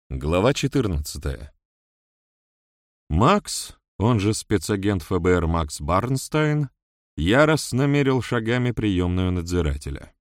Глава 14. Макс, он же спецагент ФБР Макс Барнстайн, яростно мерил шагами приемную надзирателя.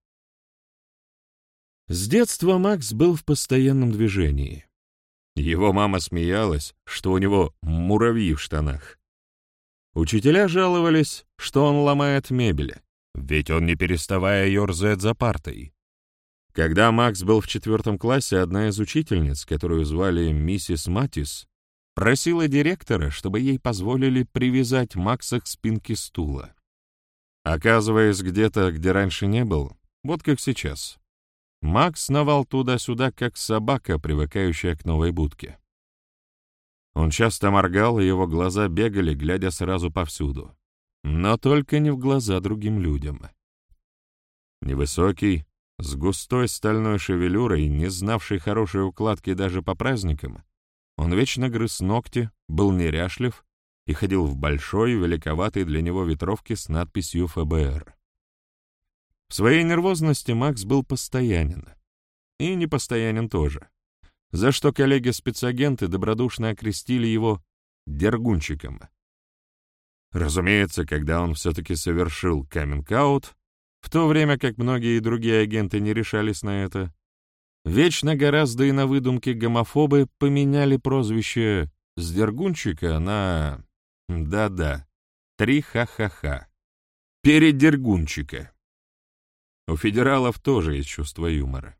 С детства Макс был в постоянном движении. Его мама смеялась, что у него муравьи в штанах. Учителя жаловались, что он ломает мебель, ведь он не переставая ерзает за партой. Когда Макс был в 4 классе, одна из учительниц, которую звали миссис Матис, просила директора, чтобы ей позволили привязать Макса к спинке стула. Оказываясь где-то, где раньше не был, вот как сейчас, Макс сновал туда-сюда, как собака, привыкающая к новой будке. Он часто моргал, и его глаза бегали, глядя сразу повсюду, но только не в глаза другим людям. Невысокий, с густой стальной шевелюрой, не знавший хорошей укладки даже по праздникам, он вечно грыз ногти, был неряшлив и ходил в большой, великоватой для него ветровке с надписью ФБР. В своей нервозности Макс был постоянен. И непостоянен тоже, за что коллеги-спецагенты добродушно окрестили его «дергунчиком». Разумеется, когда он все-таки совершил каминг-аут, в то время как многие другие агенты не решались на это, вечно гораздо и на выдумке гомофобы поменяли прозвище с Дергунчика на... да-да, 3 ха-ха-ха. Передергунчика. У федералов тоже есть чувство юмора.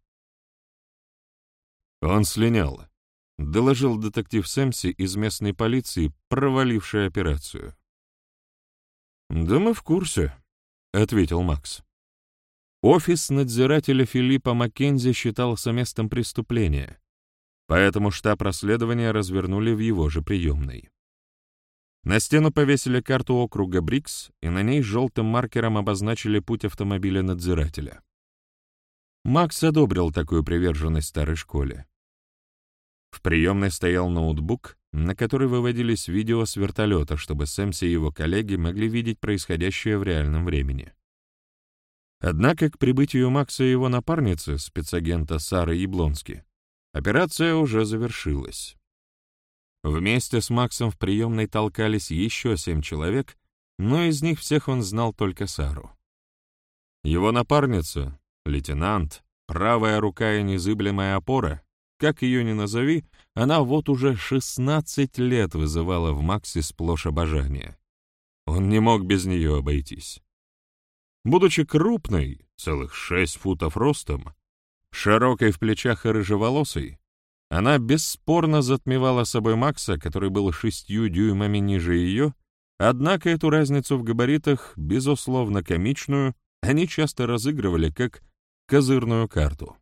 Он слинял, доложил детектив Сэмси из местной полиции, проваливший операцию. «Да мы в курсе», — ответил Макс. Офис надзирателя Филиппа Маккензи считался местом преступления, поэтому штаб расследования развернули в его же приемной. На стену повесили карту округа Брикс, и на ней желтым маркером обозначили путь автомобиля надзирателя. Макс одобрил такую приверженность старой школе. В приемной стоял ноутбук, на который выводились видео с вертолета, чтобы Сэмси и его коллеги могли видеть происходящее в реальном времени. Однако к прибытию Макса и его напарницы, спецагента Сары Яблонски, операция уже завершилась. Вместе с Максом в приемной толкались еще 7 человек, но из них всех он знал только Сару. Его напарница, лейтенант, правая рука и незыблемая опора, как ее ни назови, она вот уже 16 лет вызывала в Максе сплошь обожание. Он не мог без нее обойтись. Будучи крупной, целых 6 футов ростом, широкой в плечах и рыжеволосой, она бесспорно затмевала собой Макса, который был 6 дюймами ниже ее, однако эту разницу в габаритах, безусловно комичную, они часто разыгрывали как козырную карту.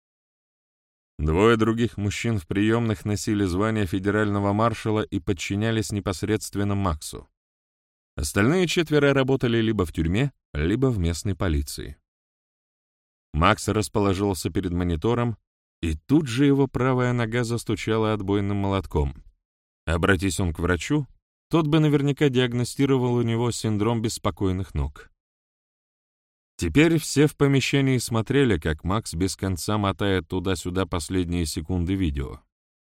2 других мужчин в приемных носили звание федерального маршала и подчинялись непосредственно Максу. Остальные 4 работали либо в тюрьме, либо в местной полиции. Макс расположился перед монитором, и тут же его правая нога застучала отбойным молотком. Обратись он к врачу, тот бы наверняка диагностировал у него синдром беспокойных ног. Теперь все в помещении смотрели, как Макс без конца мотает туда-сюда последние секунды видео.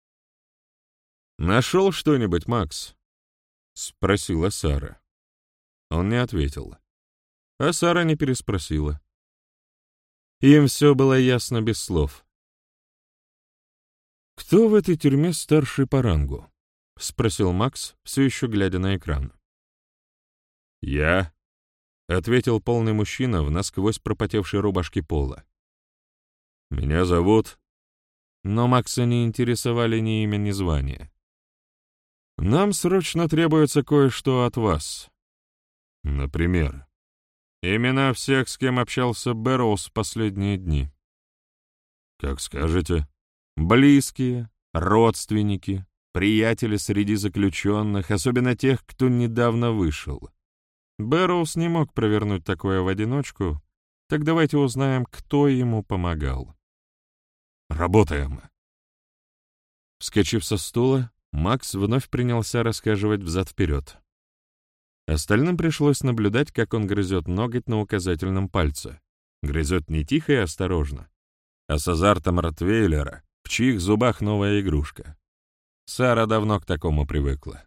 «Нашел что-нибудь, Макс?» — спросила Сара. Он не ответил. А Сара не переспросила. Им все было ясно без слов. «Кто в этой тюрьме старший по рангу?» — спросил Макс, все еще глядя на экран. «Я», — ответил полный мужчина в насквозь пропотевшей рубашке пола. «Меня зовут...» Но Макса не интересовали ни имя, ни звание. «Нам срочно требуется кое-что от вас. Например, имена всех, с кем общался Бэрроуз в последние дни». «Как скажете». «Близкие, родственники, приятели среди заключенных, особенно тех, кто недавно вышел. Бэрроуз не мог провернуть такое в одиночку, так давайте узнаем, кто ему помогал». «Работаем». Вскочив со стула, Макс вновь принялся рассказывать взад-вперед. Остальным пришлось наблюдать, как он грызет ноготь на указательном пальце. Грызет не тихо и осторожно, а с азартом ротвейлера, в чьих зубах новая игрушка. Сара давно к такому привыкла.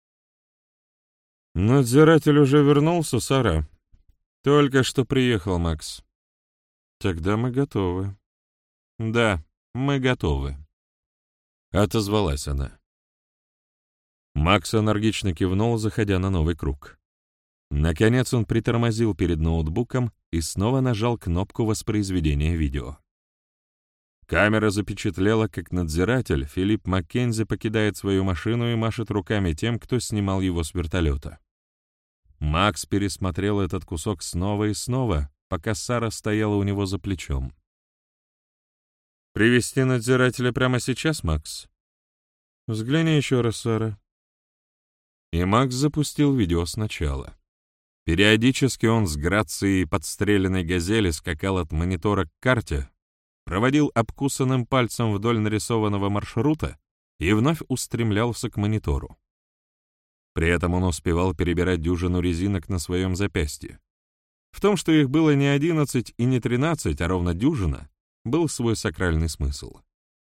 «Надзиратель уже вернулся, Сара?» «Только что приехал, Макс». «Тогда мы готовы». «Да, мы готовы», — отозвалась она. Макс энергично кивнул, заходя на новый круг. Наконец он притормозил перед ноутбуком и снова нажал кнопку воспроизведения видео. Камера запечатлела, как надзиратель Филипп Маккензи покидает свою машину и машет руками тем, кто снимал его с вертолета. Макс пересмотрел этот кусок снова и снова, пока Сара стояла у него за плечом. «Привести надзирателя прямо сейчас, Макс?» «Взгляни еще раз, Сара». И Макс запустил видео сначала. Периодически он с грацией подстреленной газели скакал от монитора к карте, проводил обкусанным пальцем вдоль нарисованного маршрута и вновь устремлялся к монитору. При этом он успевал перебирать дюжину резинок на своем запястье. В том, что их было не 11 и не 13, а ровно дюжина, был свой сакральный смысл.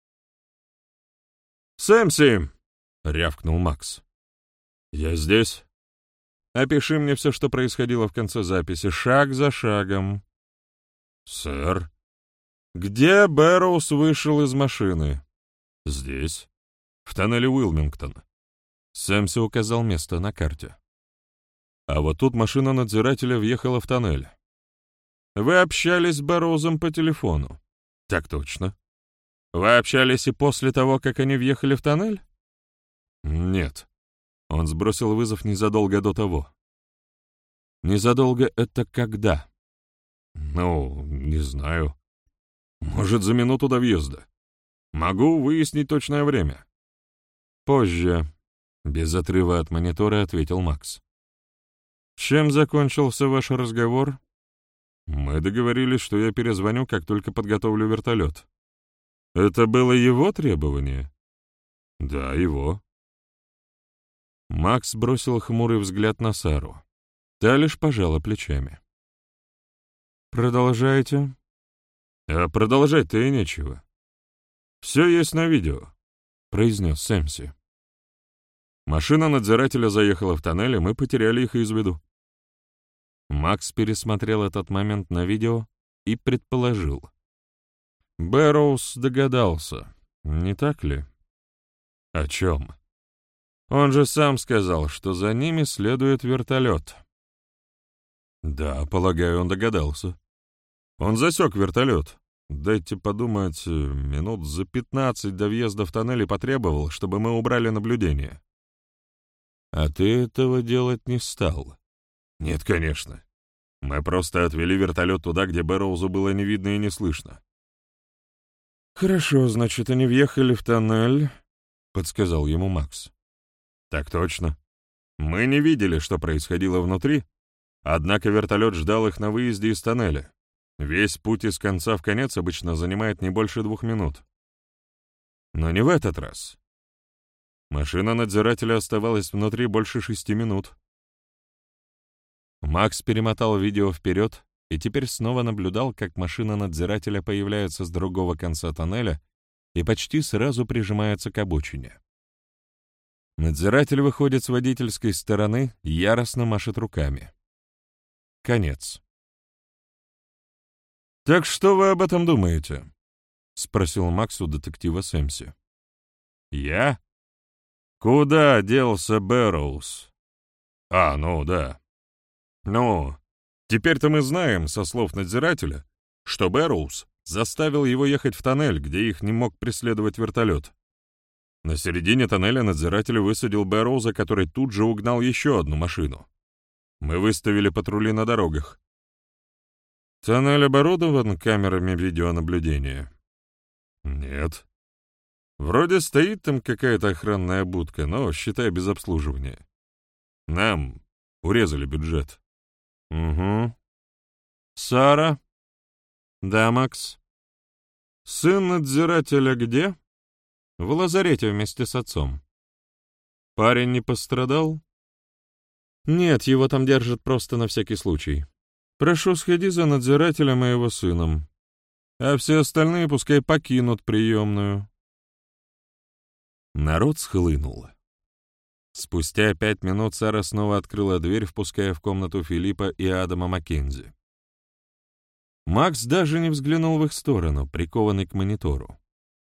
«Сэмси!» — рявкнул Макс. «Я здесь. Опиши мне все, что происходило в конце записи, шаг за шагом». «Сэр?» «Где Бэрроуз вышел из машины?» «Здесь, в тоннеле Уилмингтон». Сэмси указал место на карте. А вот тут машина надзирателя въехала в тоннель. «Вы общались с Бэрроузом по телефону?» «Так точно». «Вы общались и после того, как они въехали в тоннель?» «Нет». Он сбросил вызов незадолго до того. «Незадолго — это когда?» «Ну, не знаю. Может, за минуту до въезда. Могу выяснить точное время». «Позже», — без отрыва от монитора ответил Макс. «Чем закончился ваш разговор?» «Мы договорились, что я перезвоню, как только подготовлю вертолет». «Это было его требование?» «Да, его». Макс бросил хмурый взгляд на Сару. Та лишь пожала плечами. «Продолжайте». «А продолжать-то и нечего. Все есть на видео», — произнес Сэмси. Машина надзирателя заехала в тоннель, и мы потеряли их из виду. Макс пересмотрел этот момент на видео и предположил. Бэрроуз догадался, не так ли? О чем? Он же сам сказал, что за ними следует вертолет. Да, полагаю, он догадался. Он засек вертолет. Дайте подумать, минут за 15 до въезда в тоннель и потребовал, чтобы мы убрали наблюдение. А ты этого делать не стал? Нет, конечно. Мы просто отвели вертолет туда, где Бэрроузу было не видно и не слышно. Хорошо, значит, они въехали в тоннель, подсказал ему Макс. Так точно. Мы не видели, что происходило внутри, однако вертолет ждал их на выезде из тоннеля. Весь путь из конца в конец обычно занимает не больше 2 минут. Но не в этот раз. Машина надзирателя оставалась внутри больше 6 минут. Макс перемотал видео вперед и теперь снова наблюдал, как машина надзирателя появляется с другого конца тоннеля и почти сразу прижимается к обочине. Надзиратель выходит с водительской стороны, яростно машет руками. Конец. «Так что вы об этом думаете?» — спросил Макс у детектива Сэмси. «Я? Куда делся Бэрроуз?» Ну да. Ну, теперь-то мы знаем, со слов надзирателя, что Бэрроуз заставил его ехать в тоннель, где их не мог преследовать вертолет. На середине тоннеля надзиратель высадил Бэрроуза, который тут же угнал еще одну машину. Мы выставили патрули на дорогах. Тоннель оборудован камерами видеонаблюдения? Нет. Вроде стоит там какая-то охранная будка, но, считай, без обслуживания. Нам урезали бюджет. Угу. Сара? Да, Макс? Сын надзирателя где? В лазарете вместе с отцом. Парень не пострадал? Нет, его там держат просто на всякий случай. Прошу, сходи за надзирателем и его сыном. А все остальные пускай покинут приемную. Народ схлынул. Спустя 5 минут Сара снова открыла дверь, впуская в комнату Филиппа и Адама Маккензи. Макс даже не взглянул в их сторону, прикованный к монитору.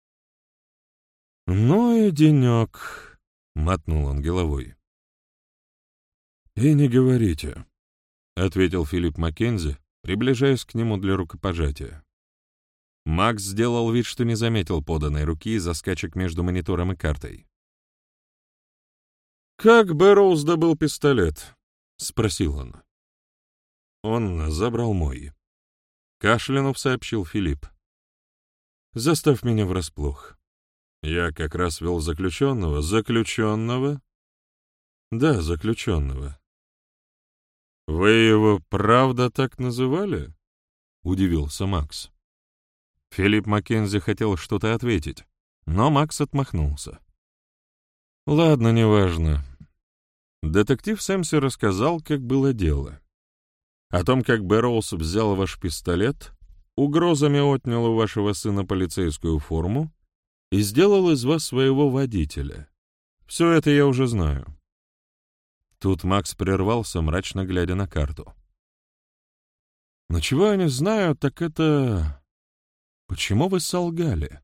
«Ну и денек», — мотнул он головой. «И не говорите», — ответил Филипп Маккензи, приближаясь к нему для рукопожатия. Макс сделал вид, что не заметил поданной руки из-за скачек между монитором и картой. «Как Бэрроуз добыл пистолет?» — спросил он. «Он забрал мой», — кашлянув сообщил Филипп. «Заставь меня врасплох. Я как раз вел заключенного». «Заключенного?» «Да, заключенного». «Вы его правда так называли?» — удивился Макс. Филипп Маккензи хотел что-то ответить, но Макс отмахнулся. «Ладно, неважно. Детектив Сэмси рассказал, как было дело. О том, как Бэрроуз взял ваш пистолет, угрозами отнял у вашего сына полицейскую форму и сделал из вас своего водителя. Все это я уже знаю». Тут Макс прервался, мрачно глядя на карту. «Но чего я не знаю, так это... Почему вы солгали?»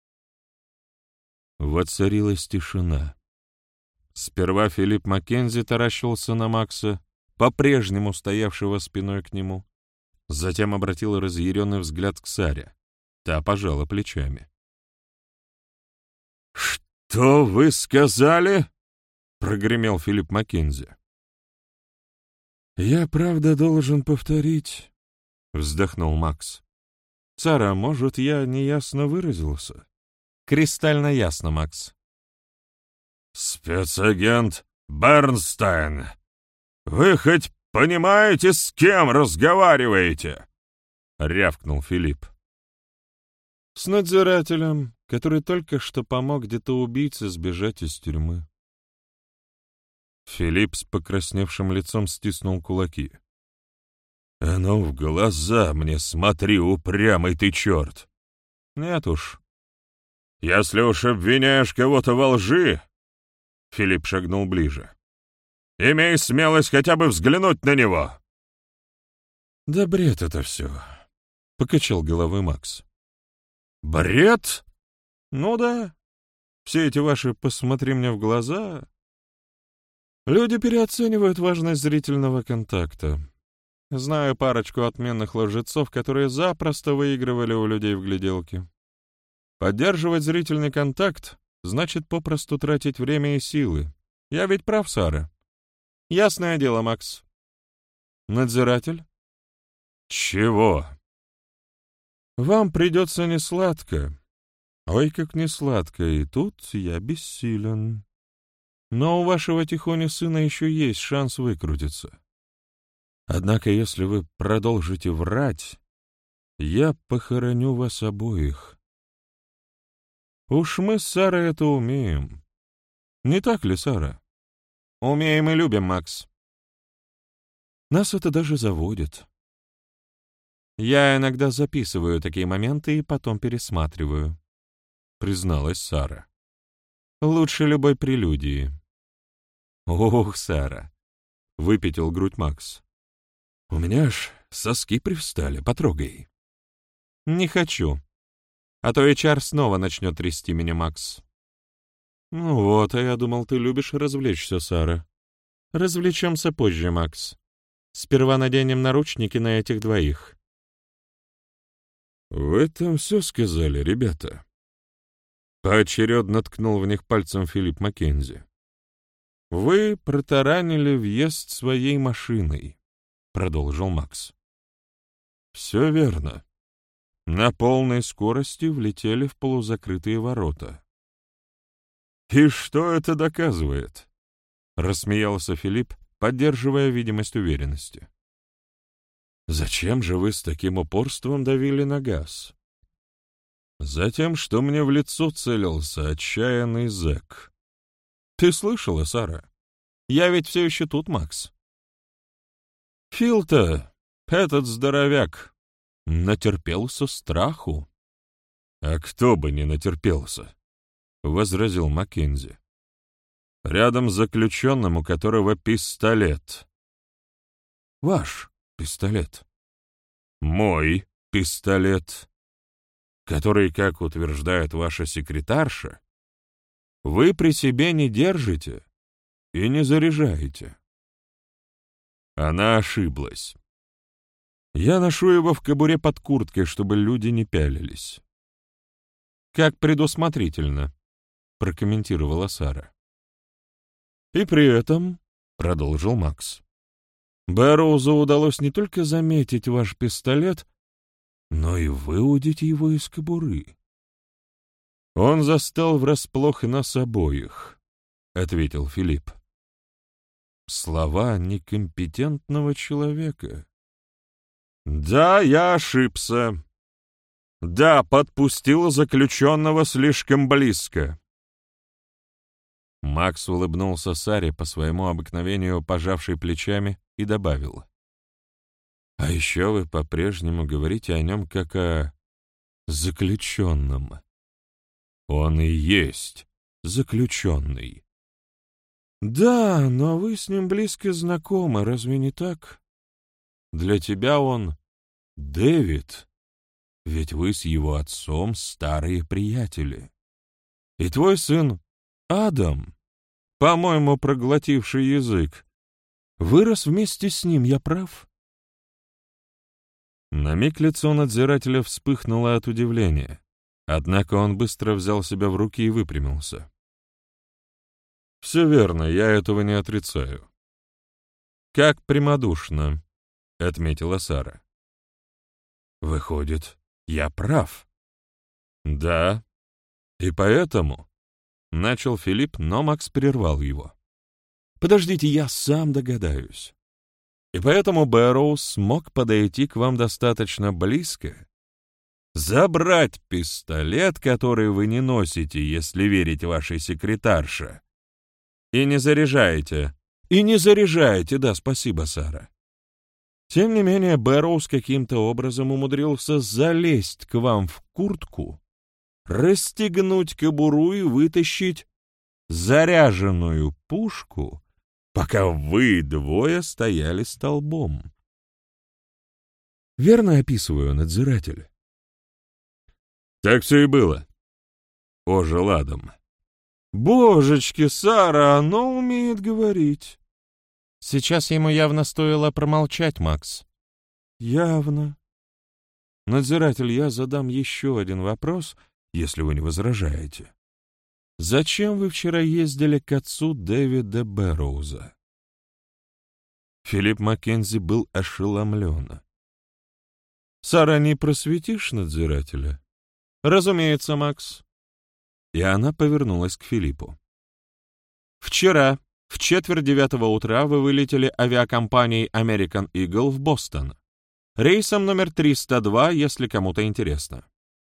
Воцарилась тишина. Сперва Филипп Маккензи таращился на Макса, по-прежнему стоявшего спиной к нему. Затем обратил разъяренный взгляд к Саре. Та пожала плечами. «Что вы сказали?» — прогремел Филипп Маккензи. «Я правда должен повторить», — вздохнул Макс. «Сара, может, я неясно выразился?» «Кристально ясно, Макс». «Спецагент Бернстайн, вы хоть понимаете, с кем разговариваете?» — рявкнул Филипп. «С надзирателем, который только что помог где-то убийце сбежать из тюрьмы». Филипп с покрасневшим лицом стиснул кулаки. «А ну, в глаза мне смотри, упрямый ты черт!» «Нет уж». «Если уж обвиняешь кого-то во лжи...» Филипп шагнул ближе. «Имей смелость хотя бы взглянуть на него!» «Да бред это все», — покачал головой Макс. «Бред?» «Ну да. Все эти ваши «посмотри мне в глаза...» Люди переоценивают важность зрительного контакта. Знаю парочку отменных лжецов, которые запросто выигрывали у людей в гляделки. Поддерживать зрительный контакт значит попросту тратить время и силы. Я ведь прав, Сара? Ясное дело, Макс. Надзиратель? Чего? Вам придется несладко. Ой, как несладко, и тут я бессилен. Но у вашего Тихони сына еще есть шанс выкрутиться. Однако, если вы продолжите врать, я похороню вас обоих. Уж мы с Сарой это умеем. Не так ли, Сара? Умеем и любим, Макс. Нас это даже заводит. Я иногда записываю такие моменты и потом пересматриваю, призналась Сара. Лучше любой прелюдии. Ох, Сара, выпятил грудь Макс. У меня аж соски привстали, потрогай. Не хочу. А то HR снова начнет трясти меня, Макс. Ну вот, а я думал, ты любишь развлечься, Сара. Развлечемся позже, Макс. Сперва наденем наручники на этих двоих. «В этом все сказали, ребята?» Поочередно ткнул в них пальцем Филипп Маккензи. «Вы протаранили въезд своей машиной», — продолжил Макс. «Все верно. На полной скорости влетели в полузакрытые ворота». «И что это доказывает?» — рассмеялся Филипп, поддерживая видимость уверенности. «Зачем же вы с таким упорством давили на газ?» «Затем, что мне в лицо целился отчаянный зэк. Ты слышала, Сара? Я ведь все еще тут, Макс. Фил-то, этот здоровяк, натерпелся страху». «А кто бы не натерпелся?» возразил Маккензи. «Рядом с заключенным, у которого пистолет». «Ваш пистолет». «Мой пистолет, который, как утверждает ваша секретарша, вы при себе не держите и не заряжаете». Она ошиблась. Я ношу его в кобуре под курткой, чтобы люди не пялились. «Как предусмотрительно», — прокомментировала Сара. «И при этом», — продолжил Макс, — «Бэрроузу удалось не только заметить ваш пистолет, но и выудить его из кобуры». «Он застал врасплох нас обоих», — ответил Филипп. Слова некомпетентного человека. «Да, я ошибся. Да, подпустил заключенного слишком близко». Макс улыбнулся Саре по своему обыкновению, пожавшей плечами, и добавил. «А еще вы по-прежнему говорите о нем как о заключенном. Он и есть заключенный». «Да, но вы с ним близко знакомы, разве не так? Для тебя он Дэвид, ведь вы с его отцом старые приятели. И твой сын Адам, по-моему, проглотивший язык, вырос вместе с ним, я прав?» На миг лицо надзирателя вспыхнуло от удивления, однако он быстро взял себя в руки и выпрямился. «Все верно, я этого не отрицаю». «Как прямодушно», — отметила Сара. «Выходит, я прав». «Да, и поэтому...» — начал Филипп, но Макс прервал его. «Подождите, я сам догадаюсь. И поэтому Бэрроуз смог подойти к вам достаточно близко, забрать пистолет, который вы не носите, если верить вашей секретарше, и не заряжаете. И не заряжаете, да, спасибо, Сара. Тем не менее, Бэрроуз каким-то образом умудрился залезть к вам в куртку, расстегнуть кобуру и вытащить заряженную пушку, пока вы двое стояли столбом. Верно описываю, надзиратель?» «Так все и было», — ожил Адам. «Божечки, Сара, оно умеет говорить». «Сейчас ему явно стоило промолчать, Макс». «Явно. Надзиратель, я задам еще один вопрос, если вы не возражаете. Зачем вы вчера ездили к отцу Дэвида Бэрроуза?» Филипп Маккензи был ошеломлен. «Сара, не просветишь надзирателя?» «Разумеется, Макс». И она повернулась к Филиппу. «Вчера в 8:45 утра вы вылетели авиакомпанией American Eagle в Бостон, рейсом номер 302, если кому-то интересно».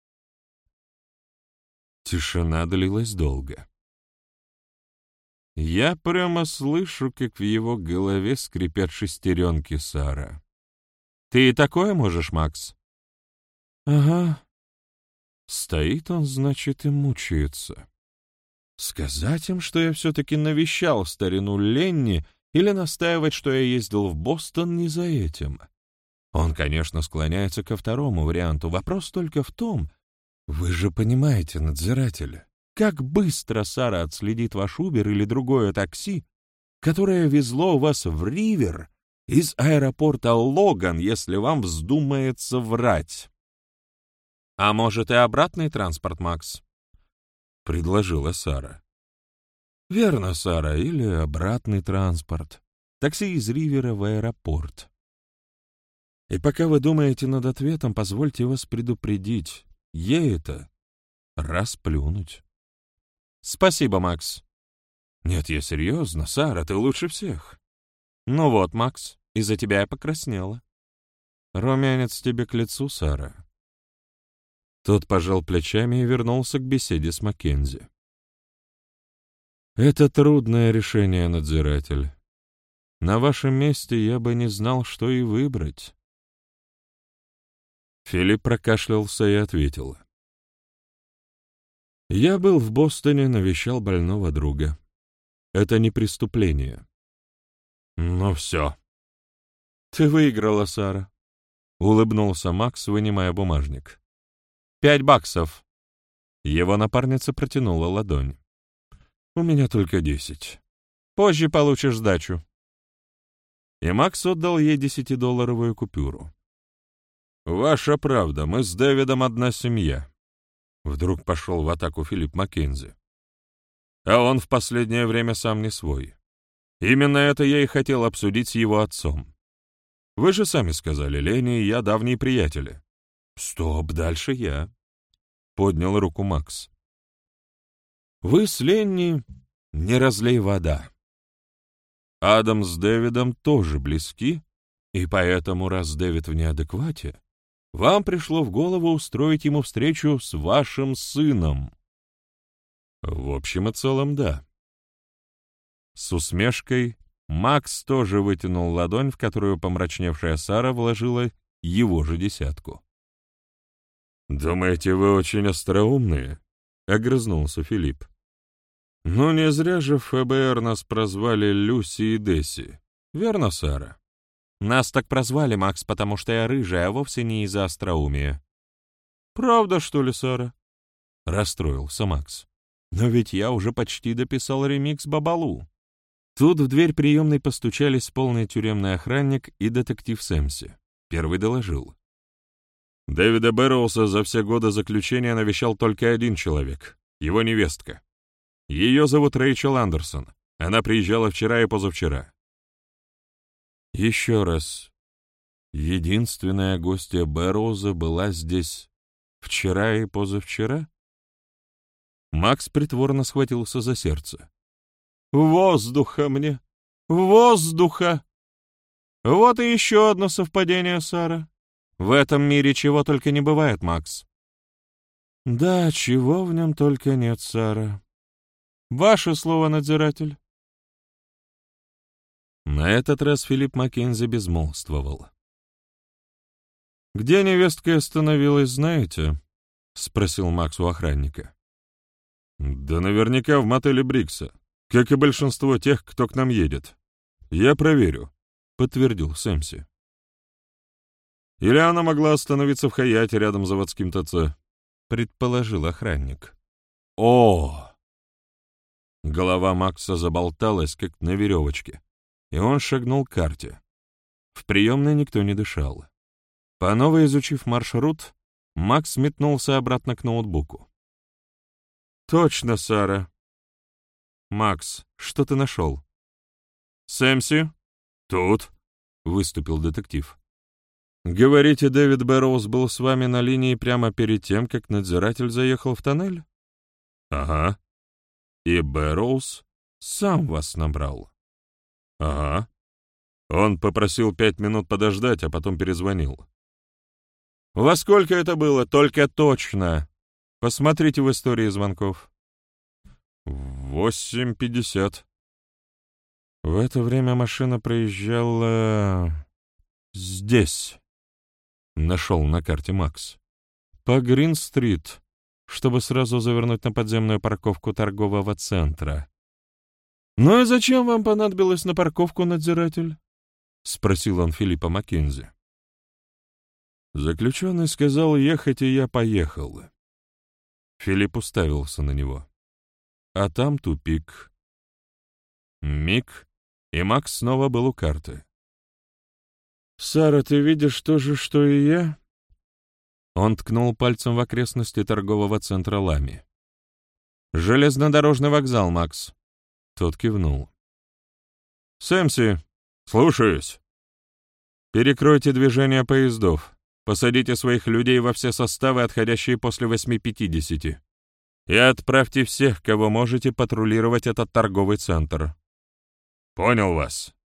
Тишина длилась долго. Я прямо слышу, как в его голове скрипят шестеренки, Сара. «Ты и такое можешь, Макс?» «Ага. Стоит он, значит, и мучается. Сказать им, что я все-таки навещал старину Ленни, или настаивать, что я ездил в Бостон, не за этим. Он, конечно, склоняется ко второму варианту. Вопрос только в том, вы же понимаете, надзиратель, как быстро Сара отследит ваш Убер или другое такси, которое везло вас в Ривер из аэропорта Логан, если вам вздумается врать». «А может, и обратный транспорт, Макс?» — предложила Сара. «Верно, Сара, или обратный транспорт. Такси из Ривера в аэропорт. И пока вы думаете над ответом, позвольте вас предупредить, ей это расплюнуть». «Спасибо, Макс». «Нет, я серьезно, Сара, ты лучше всех». «Ну вот, Макс, из-за тебя я покраснела». «Румянец тебе к лицу, Сара». Тот пожал плечами и вернулся к беседе с Маккензи. «Это трудное решение, надзиратель. На вашем месте я бы не знал, что и выбрать». Филипп прокашлялся и ответил. Я был в Бостоне, навещал больного друга. Это не преступление. Ну все. Ты выиграла, Сара. Улыбнулся Макс, вынимая бумажник. $5. Его напарница протянула ладонь. У меня только 10. Позже получишь сдачу. И Макс отдал ей 10-долларовую купюру. «Ваша правда, мы с Дэвидом одна семья». Вдруг пошел в атаку Филипп Маккензи. А он в последнее время сам не свой. Именно это я и хотел обсудить с его отцом. Вы же сами сказали, Ленни и я давние приятели. Стоп, дальше я. Поднял руку Макс. Вы с Ленни не разлей вода. Адам с Дэвидом тоже близки, и поэтому, раз Дэвид в неадеквате, вам пришло в голову устроить ему встречу с вашим сыном. В общем и целом, да. С усмешкой Макс тоже вытянул ладонь, в которую помрачневшая Сара вложила его же 10. «Думаете, вы очень остроумные?» — огрызнулся Филипп. «Ну, не зря же в ФБР нас прозвали Люси и Десси. Верно, Сара?» «Нас так прозвали, Макс, потому что я рыжая, а вовсе не из-за остроумия». «Правда, что ли, Сара?» — расстроился Макс. «Но ведь я уже почти дописал ремикс Бабалу». Тут в дверь приемной постучались полный тюремный охранник и детектив Сэмси. Первый доложил. Дэвида Бэрроуза за все годы заключения навещал только один человек — его невестка. Ее зовут Рэйчел Андерсон. Она приезжала вчера и позавчера. Еще раз. Единственная гостья Бэрроуза была здесь вчера и позавчера? Макс притворно схватился за сердце. «Воздуха мне! Воздуха!» «Вот и еще одно совпадение, Сара. В этом мире чего только не бывает, Макс». «Да, чего в нем только нет, Сара. Ваше слово, надзиратель». На этот раз Филипп Маккензи безмолвствовал. «Где невестка остановилась, знаете?» — спросил Макс у охранника. «Да наверняка в мотеле Брикса, как и большинство тех, кто к нам едет. Я проверю», — подтвердил Сэмси. «Или она могла остановиться в Хаяте рядом с заводским ТЦ», — предположил охранник. «О!» Голова Макса заболталась, как на веревочке, и он шагнул к карте. В приемной никто не дышал. По новой изучив маршрут, Макс метнулся обратно к ноутбуку. «Точно, Сара». «Макс, что ты нашел?» «Сэмси?» «Тут», — выступил детектив. «Говорите, Дэвид Бэрроуз был с вами на линии прямо перед тем, как надзиратель заехал в тоннель?» «Ага». «И Бэрроуз сам вас набрал?» «Ага». Он попросил 5 минут подождать, а потом перезвонил. «Во сколько это было? Только точно. Посмотрите в истории звонков». 8:50. В это время машина проезжала здесь. Нашел на карте Макс. По Грин-стрит, чтобы сразу завернуть на подземную парковку торгового центра. «Ну и зачем вам понадобилось на парковку, надзиратель?» — спросил он Филиппа Маккензи. Заключенный сказал ехать, и я поехал. Филипп уставился на него. А там тупик. Миг, и Макс снова был у карты. «Сара, ты видишь то же, что и я?» Он ткнул пальцем в окрестности торгового центра Лами. «Железнодорожный вокзал, Макс». Тот кивнул. «Сэмси, слушаюсь. Перекройте движение поездов. Посадите своих людей во все составы, отходящие после 8:50. И отправьте всех, кого можете, патрулировать этот торговый центр». «Понял вас».